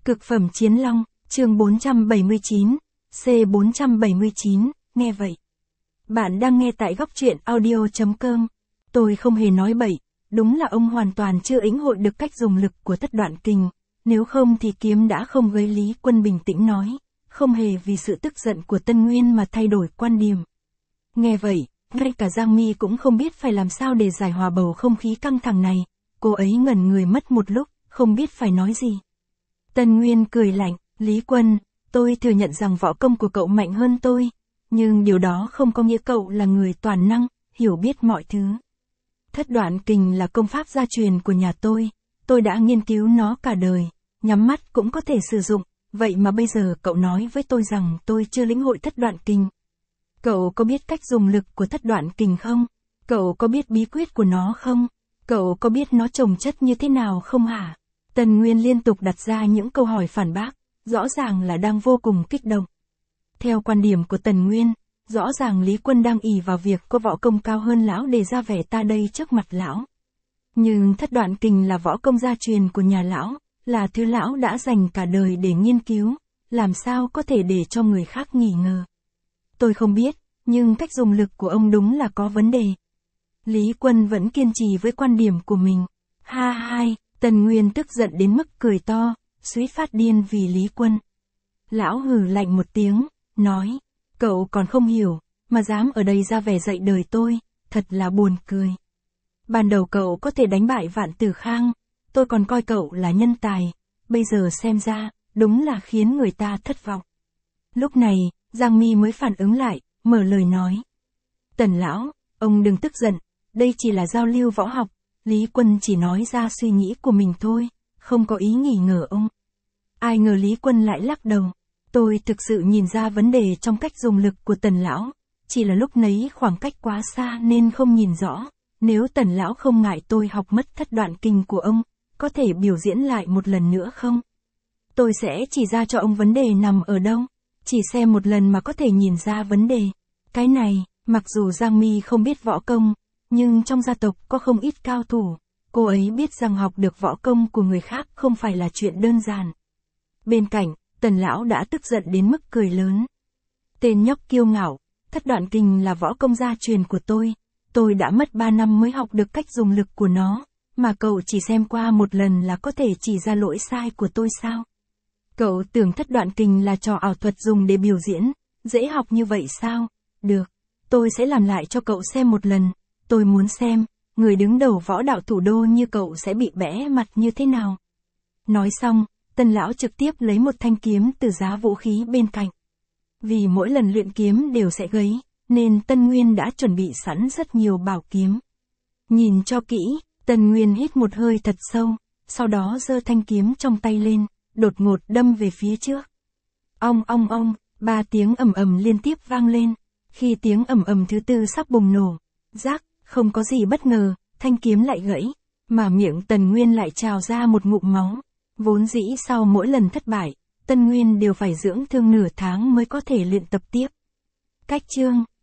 Cực phẩm chiến long, chương 479, C479, nghe vậy. Bạn đang nghe tại góc truyện audio.com. Tôi không hề nói bậy, đúng là ông hoàn toàn chưa lĩnh hội được cách dùng lực của thất đoạn kình, nếu không thì kiếm đã không gây. Lý Quân bình tĩnh nói, không hề vì sự tức giận của Tân Nguyên mà thay đổi quan điểm. Nghe vậy, ngay cả Giang Mi cũng không biết phải làm sao để giải hòa bầu không khí căng thẳng này, cô ấy ngẩn người mất một lúc, không biết phải nói gì. Tân Nguyên cười lạnh, Lý Quân, tôi thừa nhận rằng võ công của cậu mạnh hơn tôi, nhưng điều đó không có nghĩa cậu là người toàn năng, hiểu biết mọi thứ. Thất đoạn kình là công pháp gia truyền của nhà tôi đã nghiên cứu nó cả đời, nhắm mắt cũng có thể sử dụng, vậy mà bây giờ cậu nói với tôi rằng tôi chưa lĩnh hội thất đoạn kình. Cậu có biết cách dùng lực của thất đoạn kình không? Cậu có biết bí quyết của nó không? Cậu có biết nó chồng chất như thế nào không hả? Tần Nguyên liên tục đặt ra những câu hỏi phản bác, rõ ràng là đang vô cùng kích động. Theo quan điểm của Tần Nguyên, rõ ràng Lý Quân đang ỷ vào việc có võ công cao hơn lão để ra vẻ ta đây trước mặt lão. Nhưng thất đoạn kình là võ công gia truyền của nhà lão, là thứ lão đã dành cả đời để nghiên cứu, làm sao có thể để cho người khác nghi ngờ. Tôi không biết, nhưng cách dùng lực của ông đúng là có vấn đề. Lý Quân vẫn kiên trì với quan điểm của mình. Ha hai, Tần Nguyên tức giận đến mức cười to, suýt phát điên vì Lý Quân. Lão hừ lạnh một tiếng, nói, cậu còn không hiểu, mà dám ở đây ra vẻ dạy đời tôi, thật là buồn cười. Ban đầu cậu có thể đánh bại Vạn Tử Khang, tôi còn coi cậu là nhân tài, bây giờ xem ra, đúng là khiến người ta thất vọng. Lúc này, Giang Mi mới phản ứng lại, mở lời nói. Tần lão, ông đừng tức giận, đây chỉ là giao lưu võ học, Lý Quân chỉ nói ra suy nghĩ của mình thôi, không có ý nghi ngờ ông. Ai ngờ Lý Quân lại lắc đầu. Tôi thực sự nhìn ra vấn đề trong cách dùng lực của Tần lão, chỉ là lúc nấy khoảng cách quá xa nên không nhìn rõ. Nếu Tần lão không ngại tôi học mất thất đoạn kình của ông, có thể biểu diễn lại một lần nữa không? Tôi sẽ chỉ ra cho ông vấn đề nằm ở đâu. Chỉ xem một lần mà có thể nhìn ra vấn đề. Cái này, mặc dù Giang Mi không biết võ công, nhưng trong gia tộc có không ít cao thủ. Cô ấy biết rằng học được võ công của người khác không phải là chuyện đơn giản. Bên cạnh, Tần lão đã tức giận đến mức cười lớn. Tên nhóc kiêu ngạo, thất đoạn kình là võ công gia truyền của tôi đã mất 3 năm mới học được cách dùng lực của nó, mà cậu chỉ xem qua một lần là có thể chỉ ra lỗi sai của tôi sao? Cậu tưởng thất đoạn kình là trò ảo thuật dùng để biểu diễn, dễ học như vậy sao? Được, tôi sẽ làm lại cho cậu xem một lần, tôi muốn xem, người đứng đầu võ đạo thủ đô như cậu sẽ bị bẽ mặt như thế nào. Nói xong, Tần lão trực tiếp lấy một thanh kiếm từ giá vũ khí bên cạnh. Vì mỗi lần luyện kiếm đều sẽ gấy, nên Tân Nguyên đã chuẩn bị sẵn rất nhiều bảo kiếm. Nhìn cho kỹ, Tần Nguyên hít một hơi thật sâu, sau đó giơ thanh kiếm trong tay lên, đột ngột đâm về phía trước. Ong ong ong, 3 tiếng ầm ầm liên tiếp vang lên. Khi tiếng ầm ầm thứ tư sắp bùng nổ, rắc, không có gì bất ngờ, thanh kiếm lại gãy, mà miệng Tần Nguyên lại trào ra một ngụm máu. Vốn dĩ sau mỗi lần thất bại, Tân Nguyên đều phải dưỡng thương nửa tháng mới có thể luyện tập tiếp. Cách chương